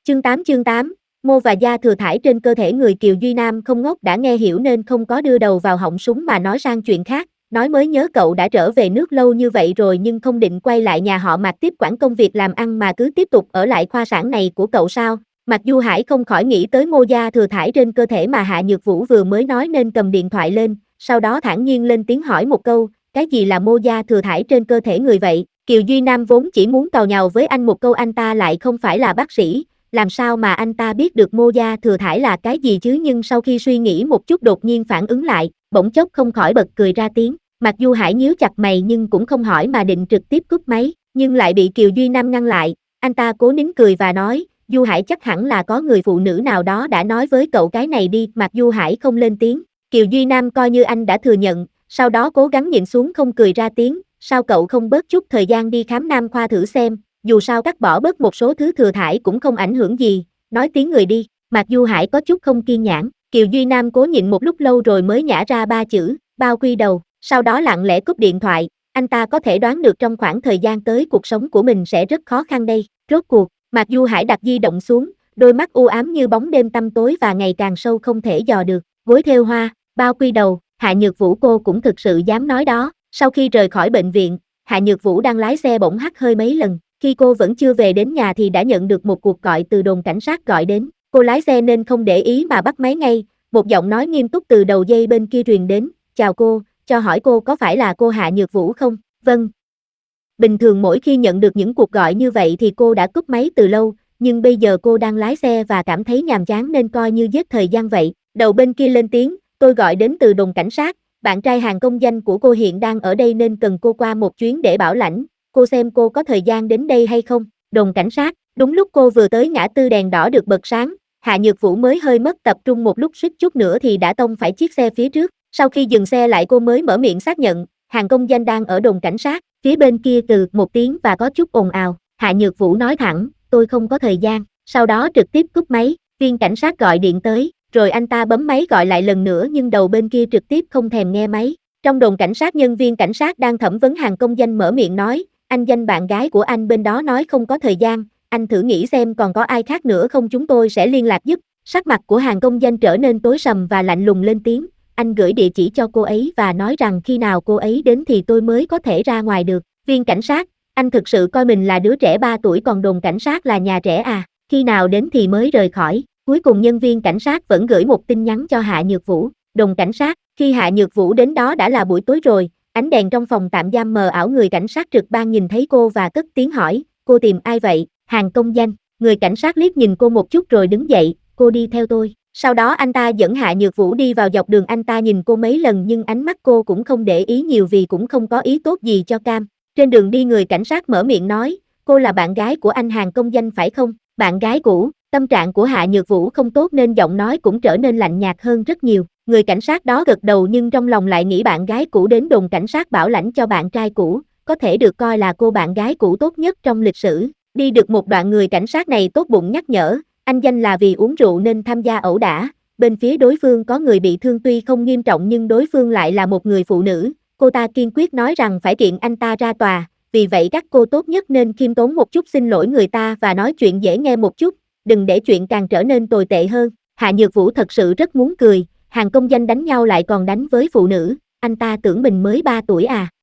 Chương 8, mô và da thừa thải trên cơ thể người. Kiều Duy Nam không ngốc, đã nghe hiểu nên không có đưa đầu vào họng súng mà nói sang chuyện khác, nói mới nhớ cậu đã trở về nước lâu như vậy rồi nhưng không định quay lại nhà họ Mạc tiếp quản công việc làm ăn mà cứ tiếp tục ở lại khoa sản này của cậu sao? Mạc Du Hải không khỏi nghĩ tới mô da thừa thải trên cơ thể mà Hạ Nhược Vũ vừa mới nói nên cầm điện thoại lên, sau đó thản nhiên lên tiếng hỏi một câu, cái gì là mô da thừa thải trên cơ thể người vậy? Kiều Duy Nam vốn chỉ muốn càu nhàu với anh một câu, anh ta lại không phải là bác sĩ, làm sao mà anh ta biết được mô da thừa thải là cái gì chứ, nhưng sau khi suy nghĩ một chút đột nhiên phản ứng lại, bỗng chốc không khỏi bật cười ra tiếng. Mạc Du Hải nhíu chặt mày nhưng cũng không hỏi mà định trực tiếp cúp máy, nhưng lại bị Kiều Duy Nam ngăn lại, anh ta cố nín cười và nói, Du Hải chắc hẳn là có người phụ nữ nào đó đã nói với cậu cái này đi. Mạc Du Hải không lên tiếng, Kiều Duy Nam coi như anh đã thừa nhận, sau đó cố gắng nhịn xuống không cười ra tiếng, sao cậu không bớt chút thời gian đi khám nam khoa thử xem, dù sao cắt bỏ bớt một số thứ thừa thải cũng không ảnh hưởng gì, nói tiếng người đi. Mạc Du Hải có chút không kiên nhẫn, Kiều Duy Nam cố nhịn một lúc lâu rồi mới nhả ra ba chữ, bao quy đầu, sau đó lặng lẽ cúp điện thoại. Anh ta có thể đoán được trong khoảng thời gian tới cuộc sống của mình sẽ rất khó khăn đây. Rốt cuộc, Mạc Du Hải đặt di động xuống, đôi mắt u ám như bóng đêm tăm tối và ngày càng sâu không thể dò được, gối thêu hoa, bao quy đầu, Hạ Nhược Vũ cô cũng thực sự dám nói đó. Sau khi rời khỏi bệnh viện, Hạ Nhược Vũ đang lái xe bỗng hắt hơi mấy lần, khi cô vẫn chưa về đến nhà thì đã nhận được một cuộc gọi từ đồn cảnh sát gọi đến, cô lái xe nên không để ý mà bắt máy ngay, một giọng nói nghiêm túc từ đầu dây bên kia truyền đến, chào cô, cho hỏi cô có phải là cô Hạ Nhược Vũ không? Vâng. Bình thường mỗi khi nhận được những cuộc gọi như vậy thì cô đã cúp máy từ lâu, nhưng bây giờ cô đang lái xe và cảm thấy nhàm chán nên coi như giết thời gian vậy. Đầu bên kia lên tiếng, tôi gọi đến từ đồn cảnh sát, bạn trai Hàn công danh của cô hiện đang ở đây nên cần cô qua một chuyến để bảo lãnh, cô xem cô có thời gian đến đây hay không? Đồn cảnh sát, đúng lúc cô vừa tới ngã tư đèn đỏ được bật sáng, Hạ Nhược Vũ mới hơi mất tập trung một lúc suýt chút nữa thì đã tông phải chiếc xe phía trước, sau khi dừng xe lại cô mới mở miệng xác nhận, Hàn công danh đang ở đồn cảnh sát. Phía bên kia từ một tiếng và có chút ồn ào, Hạ Nhược Vũ nói thẳng, tôi không có thời gian, sau đó trực tiếp cúp máy, viên cảnh sát gọi điện tới, rồi anh ta bấm máy gọi lại lần nữa nhưng đầu bên kia trực tiếp không thèm nghe máy. Trong đồn cảnh sát, nhân viên cảnh sát đang thẩm vấn Hàn công danh mở miệng nói, anh Danh bạn gái của anh bên đó nói không có thời gian, anh thử nghĩ xem còn có ai khác nữa không, chúng tôi sẽ liên lạc giúp. Sắc mặt của Hàn công danh trở nên tối sầm và lạnh lùng lên tiếng, anh gửi địa chỉ cho cô ấy và nói rằng khi nào cô ấy đến thì tôi mới có thể ra ngoài được. Viên cảnh sát, anh thực sự coi mình là đứa trẻ 3 tuổi còn đồn cảnh sát là nhà trẻ à, khi nào đến thì mới rời khỏi. Cuối cùng nhân viên cảnh sát vẫn gửi một tin nhắn cho Hạ Nhược Vũ, đồn cảnh sát, khi Hạ Nhược Vũ đến đó đã là buổi tối rồi, ánh đèn trong phòng tạm giam mờ ảo, người cảnh sát trực ban nhìn thấy cô và cất tiếng hỏi, cô tìm ai vậy? Hàn công danh. Người cảnh sát liếc nhìn cô một chút rồi đứng dậy, cô đi theo tôi. Sau đó anh ta dẫn Hạ Nhược Vũ đi vào dọc đường, anh ta nhìn cô mấy lần nhưng ánh mắt cô cũng không để ý nhiều vì cũng không có ý tốt gì cho Cam. Trên đường đi người cảnh sát mở miệng nói, cô là bạn gái của anh Hàn công danh phải không? Bạn gái cũ. Tâm trạng của Hạ Nhược Vũ không tốt nên giọng nói cũng trở nên lạnh nhạt hơn rất nhiều. Người cảnh sát đó gật đầu nhưng trong lòng lại nghĩ bạn gái cũ đến đồn cảnh sát bảo lãnh cho bạn trai cũ, có thể được coi là cô bạn gái cũ tốt nhất trong lịch sử. Đi được một đoạn người cảnh sát này tốt bụng nhắc nhở, anh Danh là vì uống rượu nên tham gia ẩu đả, bên phía đối phương có người bị thương tuy không nghiêm trọng nhưng đối phương lại là một người phụ nữ, cô ta kiên quyết nói rằng phải kiện anh ta ra tòa, vì vậy các cô tốt nhất nên khiêm tốn một chút, xin lỗi người ta và nói chuyện dễ nghe một chút, đừng để chuyện càng trở nên tồi tệ hơn. Hạ Nhược Vũ thật sự rất muốn cười, Hàn công danh đánh nhau lại còn đánh với phụ nữ, anh ta tưởng mình mới 3 tuổi à,